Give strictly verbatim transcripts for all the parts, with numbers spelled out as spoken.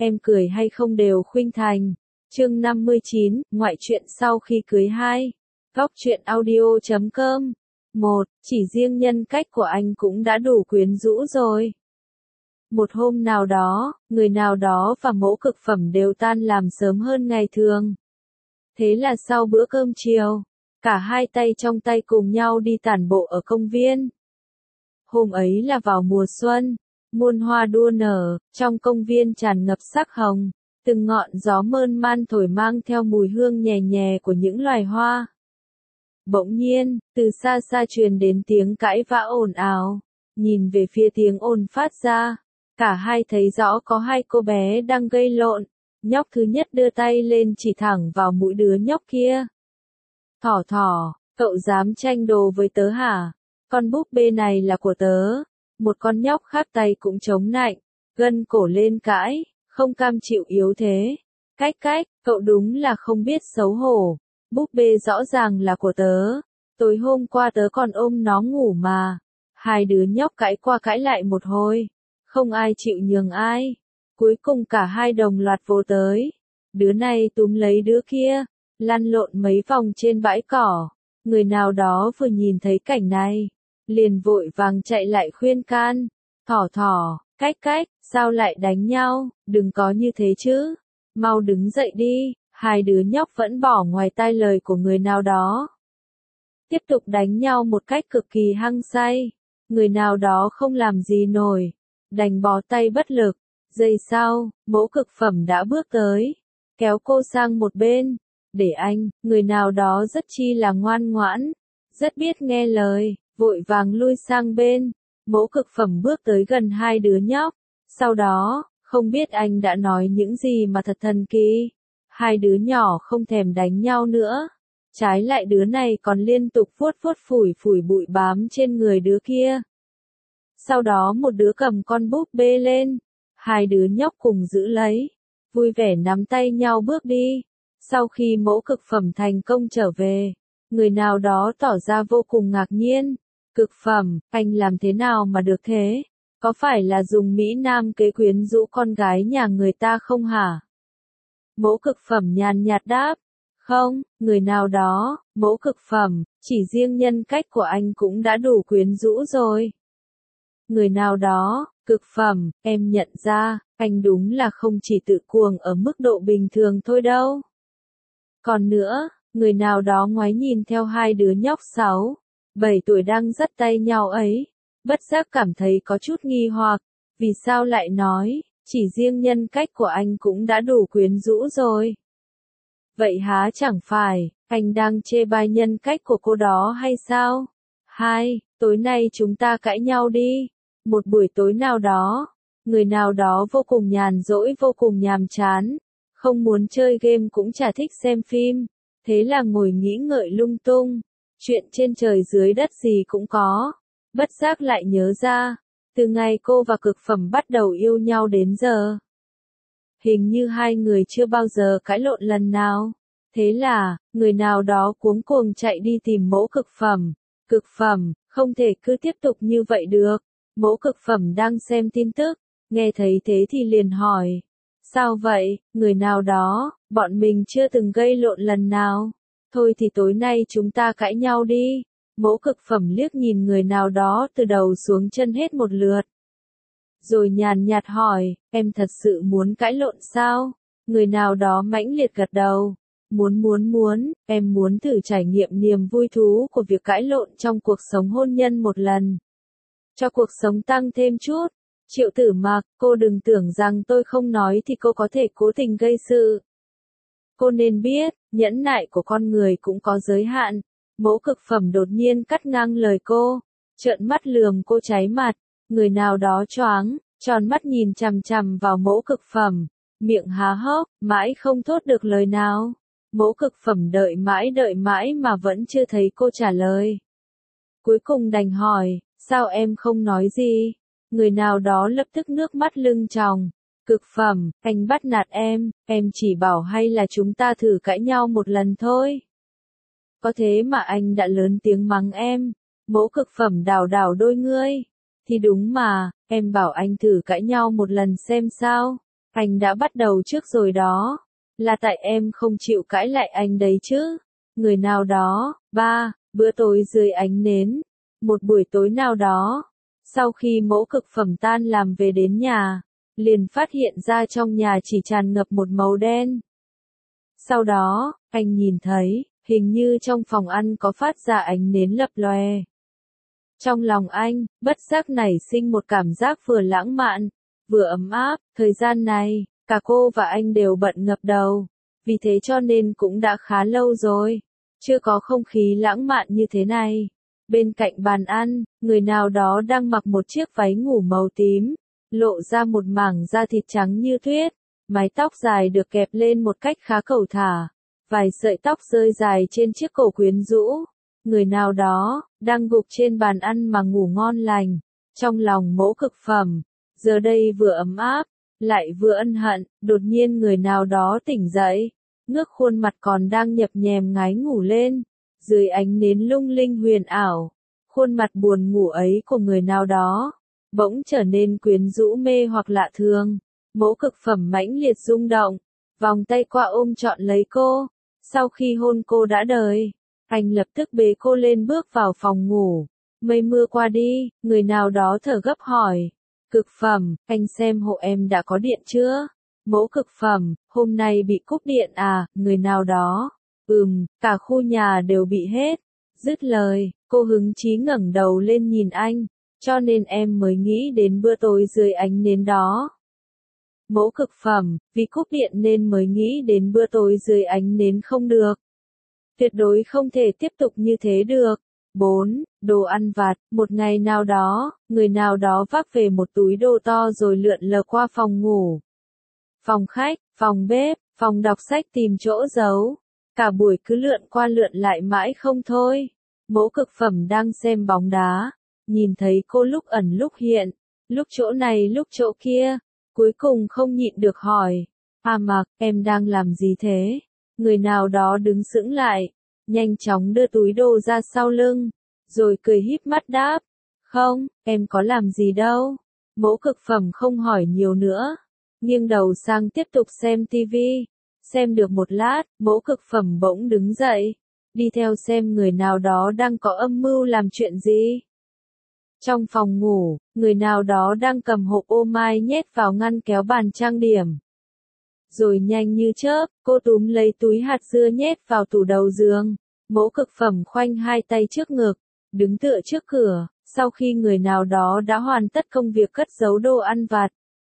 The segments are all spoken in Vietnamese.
em cười hay không đều khuynh thành. Chương năm mươi chín, ngoại truyện sau khi cưới hai. Góc truyện audio chấm com. một. Chỉ riêng nhân cách của anh cũng đã đủ quyến rũ rồi. Một hôm nào đó, người nào đó và mẫu cực phẩm đều tan làm sớm hơn ngày thường. Thế là sau bữa cơm chiều, cả hai tay trong tay cùng nhau đi tản bộ ở công viên. Hôm ấy là vào mùa xuân, muôn hoa đua nở, trong công viên tràn ngập sắc hồng, từng ngọn gió mơn man thổi mang theo mùi hương nhẹ nhẹ của những loài hoa. Bỗng nhiên, từ xa xa truyền đến tiếng cãi vã ồn ào, nhìn về phía tiếng ồn phát ra, cả hai thấy rõ có hai cô bé đang gây lộn, nhóc thứ nhất đưa tay lên chỉ thẳng vào mũi đứa nhóc kia. Thỏ thỏ, cậu dám tranh đồ với tớ hả? Con búp bê này là của tớ. Một con nhóc khác tay cũng chống nạnh, gân cổ lên cãi, không cam chịu yếu thế. Cách cách, cậu đúng là không biết xấu hổ. Búp bê rõ ràng là của tớ. Tối hôm qua tớ còn ôm nó ngủ mà. Hai đứa nhóc cãi qua cãi lại một hồi. Không ai chịu nhường ai. Cuối cùng cả hai đồng loạt vô tới. Đứa này túm lấy đứa kia, lăn lộn mấy vòng trên bãi cỏ. Người nào đó vừa nhìn thấy cảnh này, liền vội vàng chạy lại khuyên can. Thỏ thỏ, cách cách, sao lại đánh nhau, đừng có như thế chứ. Mau đứng dậy đi. Hai đứa nhóc vẫn bỏ ngoài tai lời của người nào đó. Tiếp tục đánh nhau một cách cực kỳ hăng say. Người nào đó không làm gì nổi, đành bó tay bất lực. Giây sau, mẫu cực phẩm đã bước tới, kéo cô sang một bên. Để anh, người nào đó rất chi là ngoan ngoãn, rất biết nghe lời, vội vàng lui sang bên. Mẫu cực phẩm bước tới gần hai đứa nhóc. Sau đó, không biết anh đã nói những gì mà thật thần kỳ. Hai đứa nhỏ không thèm đánh nhau nữa. Trái lại đứa này còn liên tục vuốt vuốt phủi phủi bụi bám trên người đứa kia. Sau đó một đứa cầm con búp bê lên. Hai đứa nhóc cùng giữ lấy, vui vẻ nắm tay nhau bước đi. Sau khi mẫu cực phẩm thành công trở về, người nào đó tỏ ra vô cùng ngạc nhiên. Cực phẩm, anh làm thế nào mà được thế? Có phải là dùng Mỹ Nam kế quyến rũ con gái nhà người ta không hả? Mẫu cực phẩm nhàn nhạt đáp. Không, người nào đó, mẫu cực phẩm, chỉ riêng nhân cách của anh cũng đã đủ quyến rũ rồi. Người nào đó, cực phẩm, em nhận ra, anh đúng là không chỉ tự cuồng ở mức độ bình thường thôi đâu. Còn nữa, người nào đó ngoái nhìn theo hai đứa nhóc sáu, bảy tuổi đang dắt tay nhau ấy, bất giác cảm thấy có chút nghi hoặc, vì sao lại nói, chỉ riêng nhân cách của anh cũng đã đủ quyến rũ rồi. Vậy há chẳng phải, anh đang chê bai nhân cách của cô đó hay sao? Hai, tối nay chúng ta cãi nhau đi. Một buổi tối nào đó, người nào đó vô cùng nhàn rỗi vô cùng nhàm chán, không muốn chơi game cũng chả thích xem phim, thế là ngồi nghĩ ngợi lung tung, chuyện trên trời dưới đất gì cũng có, bất giác lại nhớ ra, từ ngày cô và cực phẩm bắt đầu yêu nhau đến giờ. Hình như hai người chưa bao giờ cãi lộn lần nào, thế là, người nào đó cuống cuồng chạy đi tìm mẫu cực phẩm, cực phẩm, không thể cứ tiếp tục như vậy được. Mẫu cực phẩm đang xem tin tức, nghe thấy thế thì liền hỏi. Sao vậy, người nào đó, bọn mình chưa từng gây lộn lần nào. Thôi thì tối nay chúng ta cãi nhau đi. Mẫu cực phẩm liếc nhìn người nào đó từ đầu xuống chân hết một lượt. Rồi nhàn nhạt hỏi, em thật sự muốn cãi lộn sao? Người nào đó mãnh liệt gật đầu. Muốn muốn muốn, em muốn thử trải nghiệm niềm vui thú của việc cãi lộn trong cuộc sống hôn nhân một lần. Cho cuộc sống tăng thêm chút. Triệu Tử Mặc, cô đừng tưởng rằng tôi không nói thì cô có thể cố tình gây sự. Cô nên biết, nhẫn nại của con người cũng có giới hạn. Mẫu cực phẩm đột nhiên cắt ngang lời cô, trợn mắt lườm cô cháy mặt. Người nào đó choáng, tròn mắt nhìn chằm chằm vào mẫu cực phẩm, miệng há hốc, mãi không thốt được lời nào. Mẫu cực phẩm đợi mãi đợi mãi mà vẫn chưa thấy cô trả lời. Cuối cùng đành hỏi, sao em không nói gì? Người nào đó lập tức nước mắt lưng tròng. Cực phẩm, anh bắt nạt em, em chỉ bảo hay là chúng ta thử cãi nhau một lần thôi. Có thế mà anh đã lớn tiếng mắng em. Mẫu cực phẩm đảo đảo đôi ngươi. Thì đúng mà, em bảo anh thử cãi nhau một lần xem sao. Anh đã bắt đầu trước rồi đó. Là tại em không chịu cãi lại anh đấy chứ. Người nào đó, ba, bữa tối dưới ánh nến. Một buổi tối nào đó, sau khi mẫu cực phẩm tan làm về đến nhà, liền phát hiện ra trong nhà chỉ tràn ngập một màu đen. Sau đó, anh nhìn thấy, hình như trong phòng ăn có phát ra ánh nến lập lòe. Trong lòng anh, bất giác nảy sinh một cảm giác vừa lãng mạn, vừa ấm áp. Thời gian này, cả cô và anh đều bận ngập đầu, vì thế cho nên cũng đã khá lâu rồi, chưa có không khí lãng mạn như thế này. Bên cạnh bàn ăn, người nào đó đang mặc một chiếc váy ngủ màu tím, lộ ra một mảng da thịt trắng như tuyết, mái tóc dài được kẹp lên một cách khá cẩu thả, vài sợi tóc rơi dài trên chiếc cổ quyến rũ. Người nào đó, đang gục trên bàn ăn mà ngủ ngon lành, trong lòng mẫu cực phẩm, giờ đây vừa ấm áp, lại vừa ân hận. Đột nhiên người nào đó tỉnh dậy, ngước khuôn mặt còn đang nhập nhèm ngái ngủ lên, dưới ánh nến lung linh huyền ảo, khuôn mặt buồn ngủ ấy của người nào đó, bỗng trở nên quyến rũ mê hoặc lạ thường. Mẫu cực phẩm mãnh liệt rung động, vòng tay qua ôm trọn lấy cô, sau khi hôn cô đã đời. Anh lập tức bế cô lên bước vào phòng ngủ. Mây mưa qua đi, người nào đó thở gấp hỏi. Cực phẩm, anh xem hộ em đã có điện chưa? Mẫu cực phẩm, hôm nay bị cúp điện à? Người nào đó. Ừm, cả khu nhà đều bị hết. Dứt lời, cô hứng chí ngẩng đầu lên nhìn anh, cho nên em mới nghĩ đến bữa tối dưới ánh nến đó. Mẫu cực phẩm, vì cúp điện nên mới nghĩ đến bữa tối dưới ánh nến không được. Tuyệt đối không thể tiếp tục như thế được. bốn. Đồ ăn vặt. Một ngày nào đó, người nào đó vác về một túi đồ to rồi lượn lờ qua phòng ngủ, phòng khách, phòng bếp, phòng đọc sách tìm chỗ giấu. Cả buổi cứ lượn qua lượn lại mãi không thôi. Mẫu cực phẩm đang xem bóng đá, nhìn thấy cô lúc ẩn lúc hiện, lúc chỗ này lúc chỗ kia, cuối cùng không nhịn được hỏi. À Mạc, em đang làm gì thế? Người nào đó đứng sững lại, nhanh chóng đưa túi đồ ra sau lưng, rồi cười híp mắt đáp. Không, em có làm gì đâu. Mẫu cực phẩm không hỏi nhiều nữa, nghiêng đầu sang tiếp tục xem tivi. Xem được một lát, mẫu cực phẩm bỗng đứng dậy, đi theo xem người nào đó đang có âm mưu làm chuyện gì. Trong phòng ngủ, người nào đó đang cầm hộp ô mai nhét vào ngăn kéo bàn trang điểm. Rồi nhanh như chớp, cô túm lấy túi hạt dưa nhét vào tủ đầu giường. Mẫu cực phẩm khoanh hai tay trước ngực, đứng tựa trước cửa, sau khi người nào đó đã hoàn tất công việc cất giấu đồ ăn vặt.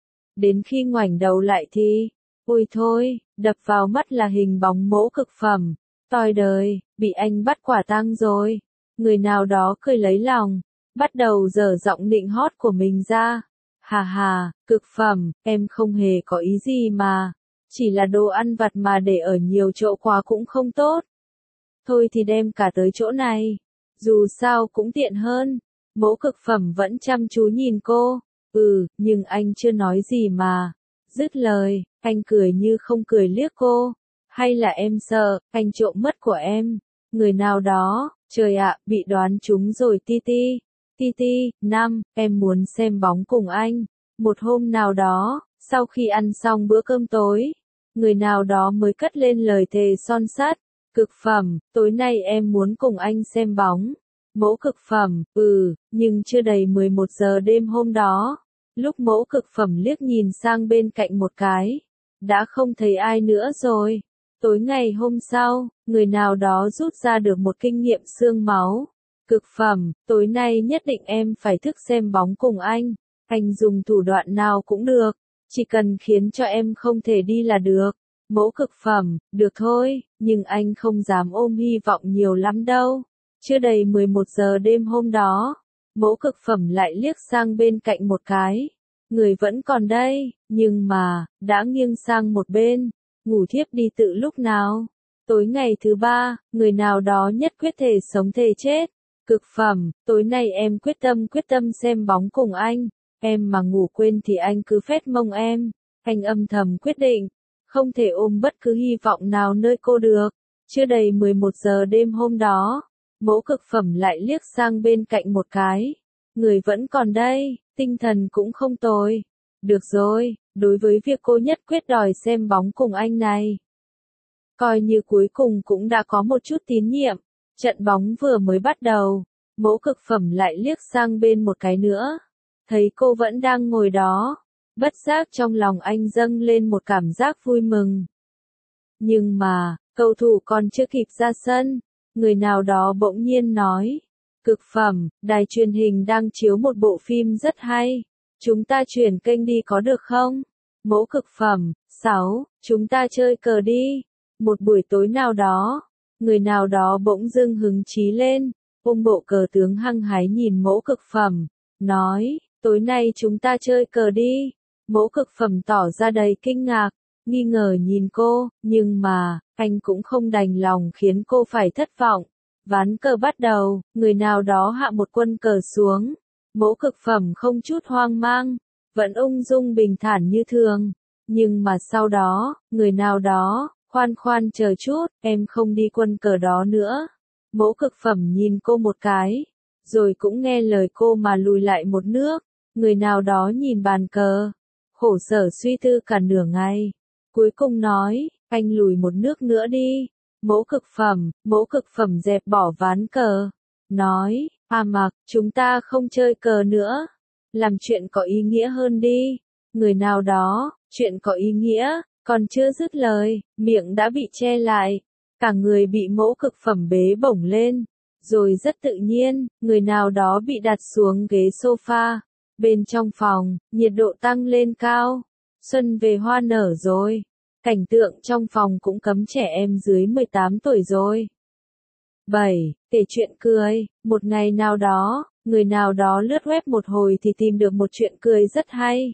Đến khi ngoảnh đầu lại thì, ôi thôi, đập vào mắt là hình bóng mẫu cực phẩm. Toi đời, bị anh bắt quả tang rồi. Người nào đó cười lấy lòng, bắt đầu dở giọng nịnh hót của mình ra. Hà hà, cực phẩm, em không hề có ý gì mà. Chỉ là đồ ăn vặt mà để ở nhiều chỗ quá cũng không tốt. Thôi thì đem cả tới chỗ này. Dù sao cũng tiện hơn. Mẫu cực phẩm vẫn chăm chú nhìn cô. Ừ, nhưng anh chưa nói gì mà. Dứt lời, anh cười như không cười liếc cô. Hay là em sợ, anh trộm mất của em. Người nào đó, trời ạ, bị đoán trúng rồi ti ti. Ti ti, năm, em muốn xem bóng cùng anh. Một hôm nào đó, sau khi ăn xong bữa cơm tối, người nào đó mới cất lên lời thề son sắt. Cực phẩm, tối nay em muốn cùng anh xem bóng. Mẫu cực phẩm, ừ, nhưng chưa đầy mười một giờ đêm hôm đó. Lúc mẫu cực phẩm liếc nhìn sang bên cạnh một cái, đã không thấy ai nữa rồi. Tối ngày hôm sau, người nào đó rút ra được một kinh nghiệm xương máu. Cực phẩm, tối nay nhất định em phải thức xem bóng cùng anh. Anh dùng thủ đoạn nào cũng được, chỉ cần khiến cho em không thể đi là được. Mẫu cực phẩm, được thôi, nhưng anh không dám ôm hy vọng nhiều lắm đâu. Chưa đầy mười một giờ đêm hôm đó, mẫu cực phẩm lại liếc sang bên cạnh một cái. Người vẫn còn đây, nhưng mà, đã nghiêng sang một bên, ngủ thiếp đi tự lúc nào. Tối ngày thứ ba, người nào đó nhất quyết thể sống thề chết. Cực phẩm, tối nay em quyết tâm quyết tâm xem bóng cùng anh. Em mà ngủ quên thì anh cứ phét mông em. Anh âm thầm quyết định, không thể ôm bất cứ hy vọng nào nơi cô được. Chưa đầy mười một giờ đêm hôm đó, mẫu cực phẩm lại liếc sang bên cạnh một cái. Người vẫn còn đây, tinh thần cũng không tồi. Được rồi, đối với việc cô nhất quyết đòi xem bóng cùng anh này. Coi như cuối cùng cũng đã có một chút tín nhiệm, trận bóng vừa mới bắt đầu, Mẫu Cực Phẩm lại liếc sang bên một cái nữa, thấy cô vẫn đang ngồi đó, bất giác trong lòng anh dâng lên một cảm giác vui mừng. Nhưng mà, cầu thủ còn chưa kịp ra sân, người nào đó bỗng nhiên nói, Cực Phẩm, đài truyền hình đang chiếu một bộ phim rất hay, chúng ta chuyển kênh đi có được không? Mẫu Cực Phẩm, sáu, chúng ta chơi cờ đi. Một buổi tối nào đó, người nào đó bỗng dưng hứng chí lên, ôm bộ cờ tướng hăng hái nhìn Mẫu Cực Phẩm, nói, tối nay chúng ta chơi cờ đi. Mẫu Cực Phẩm tỏ ra đầy kinh ngạc, nghi ngờ nhìn cô, nhưng mà, anh cũng không đành lòng khiến cô phải thất vọng. Ván cờ bắt đầu, người nào đó hạ một quân cờ xuống, Mẫu Cực Phẩm không chút hoang mang, vẫn ung dung bình thản như thường. Nhưng mà sau đó, người nào đó, khoan khoan chờ chút, em không đi quân cờ đó nữa. Mẫu Cực Phẩm nhìn cô một cái, rồi cũng nghe lời cô mà lùi lại một nước. Người nào đó nhìn bàn cờ, khổ sở suy tư cả nửa ngày, cuối cùng nói, anh lùi một nước nữa đi. Mẫu Cực Phẩm, Mẫu Cực Phẩm dẹp bỏ ván cờ, nói, A Mặc, chúng ta không chơi cờ nữa, làm chuyện có ý nghĩa hơn đi. Người nào đó, chuyện có ý nghĩa, còn chưa dứt lời, miệng đã bị che lại, cả người bị Mẫu Cực Phẩm bế bổng lên, rồi rất tự nhiên, người nào đó bị đặt xuống ghế sofa. Bên trong phòng, nhiệt độ tăng lên cao, xuân về hoa nở rồi, cảnh tượng trong phòng cũng cấm trẻ em dưới mười tám tuổi rồi. bảy. Kể chuyện cười, một ngày nào đó, người nào đó lướt web một hồi thì tìm được một chuyện cười rất hay.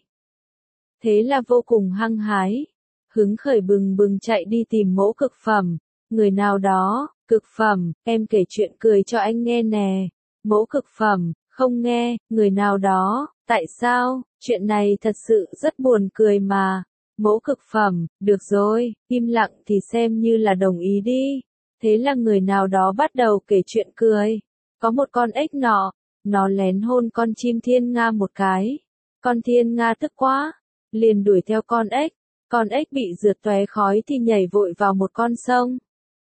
Thế là vô cùng hăng hái, hứng khởi bừng bừng chạy đi tìm Mẫu Cực Phẩm. Người nào đó, Cực Phẩm, em kể chuyện cười cho anh nghe nè. Mẫu Cực Phẩm, không nghe. Người nào đó, tại sao, chuyện này thật sự rất buồn cười mà. Mẫu Cực Phẩm, được rồi, im lặng thì xem như là đồng ý đi. Thế là người nào đó bắt đầu kể chuyện cười. Có một con ếch nọ, nó lén hôn con chim thiên nga một cái. Con thiên nga tức quá, liền đuổi theo con ếch. Con ếch bị rượt tóe khói thì nhảy vội vào một con sông.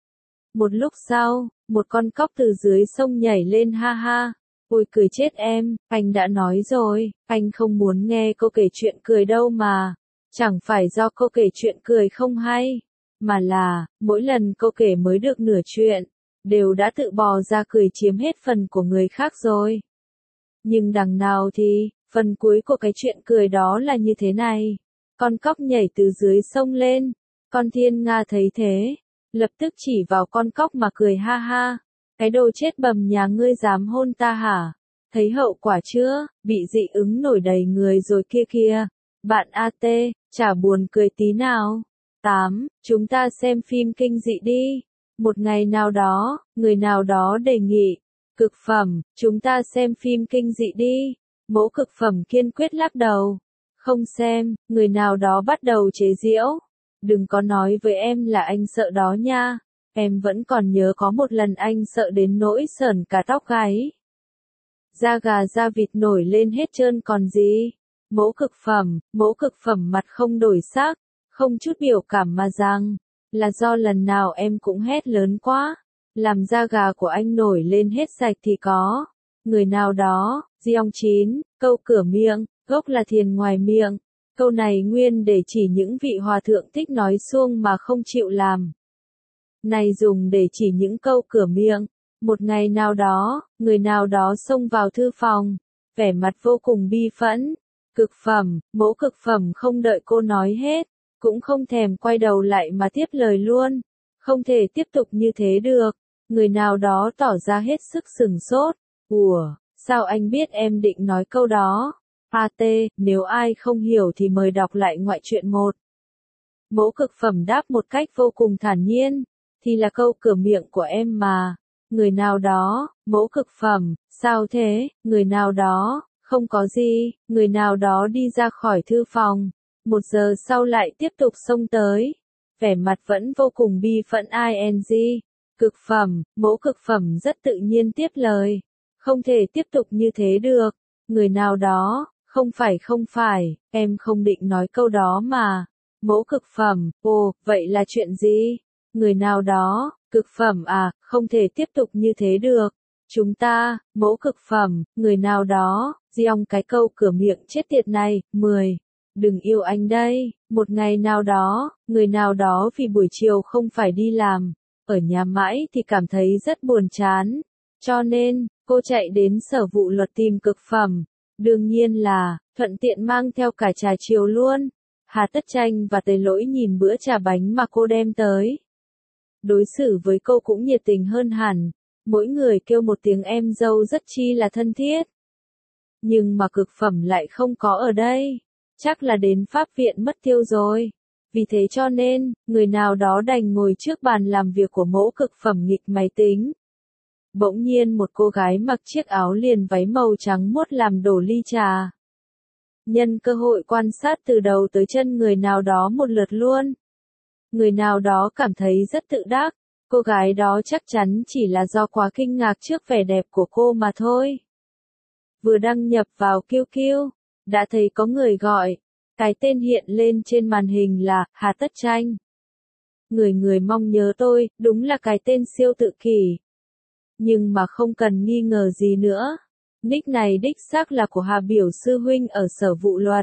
Một lúc sau, một con cóc từ dưới sông nhảy lên ha ha. Ôi cười chết em, anh đã nói rồi, anh không muốn nghe cô kể chuyện cười đâu mà. Chẳng phải do cô kể chuyện cười không hay, mà là, mỗi lần cô kể mới được nửa chuyện, đều đã tự bò ra cười chiếm hết phần của người khác rồi. Nhưng đằng nào thì, phần cuối của cái chuyện cười đó là như thế này. Con cóc nhảy từ dưới sông lên, con thiên nga thấy thế, lập tức chỉ vào con cóc mà cười ha ha. Cái đồ chết bầm nhà ngươi dám hôn ta hả? Thấy hậu quả chưa? Bị dị ứng nổi đầy người rồi kia kìa. Bạn a tê, chả buồn cười tí nào. tám. Chúng ta xem phim kinh dị đi. Một ngày nào đó, người nào đó đề nghị. Cực Phẩm, chúng ta xem phim kinh dị đi. Mẫu Cực Phẩm kiên quyết lắc đầu. Không xem, người nào đó bắt đầu chế giễu. Đừng có nói với em là anh sợ đó nha. Em vẫn còn nhớ có một lần anh sợ đến nỗi sởn cả tóc gáy. Da gà da vịt nổi lên hết trơn còn gì. Mẫu Cực Phẩm, Mẫu Cực Phẩm mặt không đổi sắc, không chút biểu cảm mà rằng, là do lần nào em cũng hét lớn quá, làm da gà của anh nổi lên hết sạch thì có. Người nào đó, Giong chín, câu cửa miệng, gốc là thiền ngoài miệng. Câu này nguyên để chỉ những vị hòa thượng thích nói suông mà không chịu làm. Này dùng để chỉ những câu cửa miệng. Một ngày nào đó, người nào đó xông vào thư phòng, vẻ mặt vô cùng bi phẫn. Cực Phẩm, Mẫu Cực Phẩm không đợi cô nói hết, cũng không thèm quay đầu lại mà tiếp lời luôn. Không thể tiếp tục như thế được. Người nào đó tỏ ra hết sức sừng sốt. Ủa, sao anh biết em định nói câu đó? a tê, nếu ai không hiểu thì mời đọc lại ngoại truyện một. Mẫu Cực Phẩm đáp một cách vô cùng thản nhiên. Thì là câu cửa miệng của em mà. Người nào đó, Mẫu Cực Phẩm, sao thế? Người nào đó, không có gì. Người nào đó đi ra khỏi thư phòng. Một giờ sau lại tiếp tục xông tới. Vẻ mặt vẫn vô cùng bi phẫn ing. Cực Phẩm, Mẫu Cực Phẩm rất tự nhiên tiếp lời. Không thể tiếp tục như thế được. Người nào đó, Không phải không phải, em không định nói câu đó mà. Mẫu cực phẩm, ồ, vậy là chuyện gì? Người nào đó, cực phẩm à, không thể tiếp tục như thế được. Chúng ta, mẫu cực phẩm, người nào đó, giong cái câu cửa miệng chết tiệt này, mười. Đừng yêu anh đây, một ngày nào đó, người nào đó vì buổi chiều không phải đi làm, ở nhà mãi thì cảm thấy rất buồn chán. Cho nên, cô chạy đến sở vụ luật tìm cực phẩm. Đương nhiên là, thuận tiện mang theo cả trà chiều luôn. Hà Tất Tranh và Tề Lỗi nhìn bữa trà bánh mà cô đem tới. Đối xử với cô cũng nhiệt tình hơn hẳn. Mỗi người kêu một tiếng em dâu rất chi là thân thiết. Nhưng mà cực phẩm lại không có ở đây. Chắc là đến pháp viện mất tiêu rồi. Vì thế cho nên, người nào đó đành ngồi trước bàn làm việc của mẫu cực phẩm nghịch máy tính. Bỗng nhiên một cô gái mặc chiếc áo liền váy màu trắng muốt làm đổ ly trà. Nhân cơ hội quan sát từ đầu tới chân người nào đó một lượt luôn. Người nào đó cảm thấy rất tự đắc. Cô gái đó chắc chắn chỉ là do quá kinh ngạc trước vẻ đẹp của cô mà thôi. Vừa đăng nhập vào Q Q, đã thấy có người gọi. Cái tên hiện lên trên màn hình là Hà Tất Tranh. Người người mong nhớ tôi, đúng là cái tên siêu tự kỷ. Nhưng mà không cần nghi ngờ gì nữa. Nick này đích xác là của Hà biểu sư huynh ở sở vụ luật.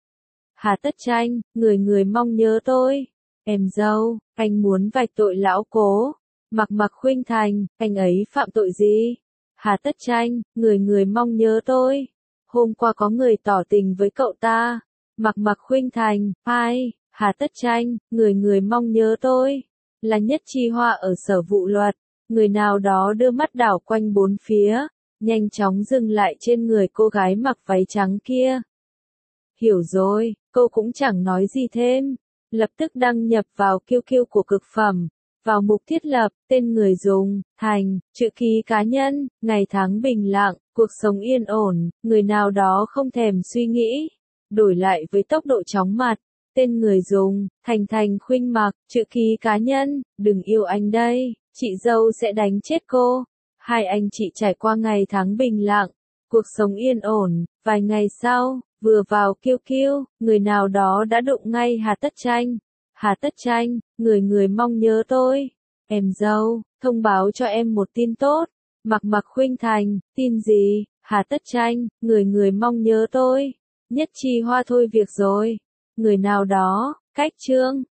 Hà Tất Tranh, người người mong nhớ tôi. Em dâu, anh muốn vạch tội lão cố. Mặc Mặc Khuynh Thành, anh ấy phạm tội gì? Hà Tất Tranh, người người mong nhớ tôi. Hôm qua có người tỏ tình với cậu ta. Mặc Mặc Khuynh Thành, ai? Hà Tất Tranh, người người mong nhớ tôi. Là Nhất Chi Hoa ở sở vụ luật. Người nào đó đưa mắt đảo quanh bốn phía, nhanh chóng dừng lại trên người cô gái mặc váy trắng kia. Hiểu rồi, cô cũng chẳng nói gì thêm. Lập tức đăng nhập vào Q Q của cực phẩm. Vào mục thiết lập, tên người dùng, thành, chữ ký cá nhân, ngày tháng bình lặng, cuộc sống yên ổn, người nào đó không thèm suy nghĩ. Đổi lại với tốc độ chóng mặt, tên người dùng, Thành Thành Khuynh Mặc, chữ ký cá nhân, đừng yêu anh đây, chị dâu sẽ đánh chết cô. Hai anh chị trải qua ngày tháng bình lặng, cuộc sống yên ổn, vài ngày sau, vừa vào Q Q, người nào đó đã đụng ngay Hà Tất Tranh. Hà Tất Tranh, người người mong nhớ tôi. Em dâu, thông báo cho em một tin tốt. Mặc Mặc Khuynh Thành, tin gì? Hà Tất Tranh, người người mong nhớ tôi. Nhất Chi Hoa thôi việc rồi. Người nào đó, cách chương.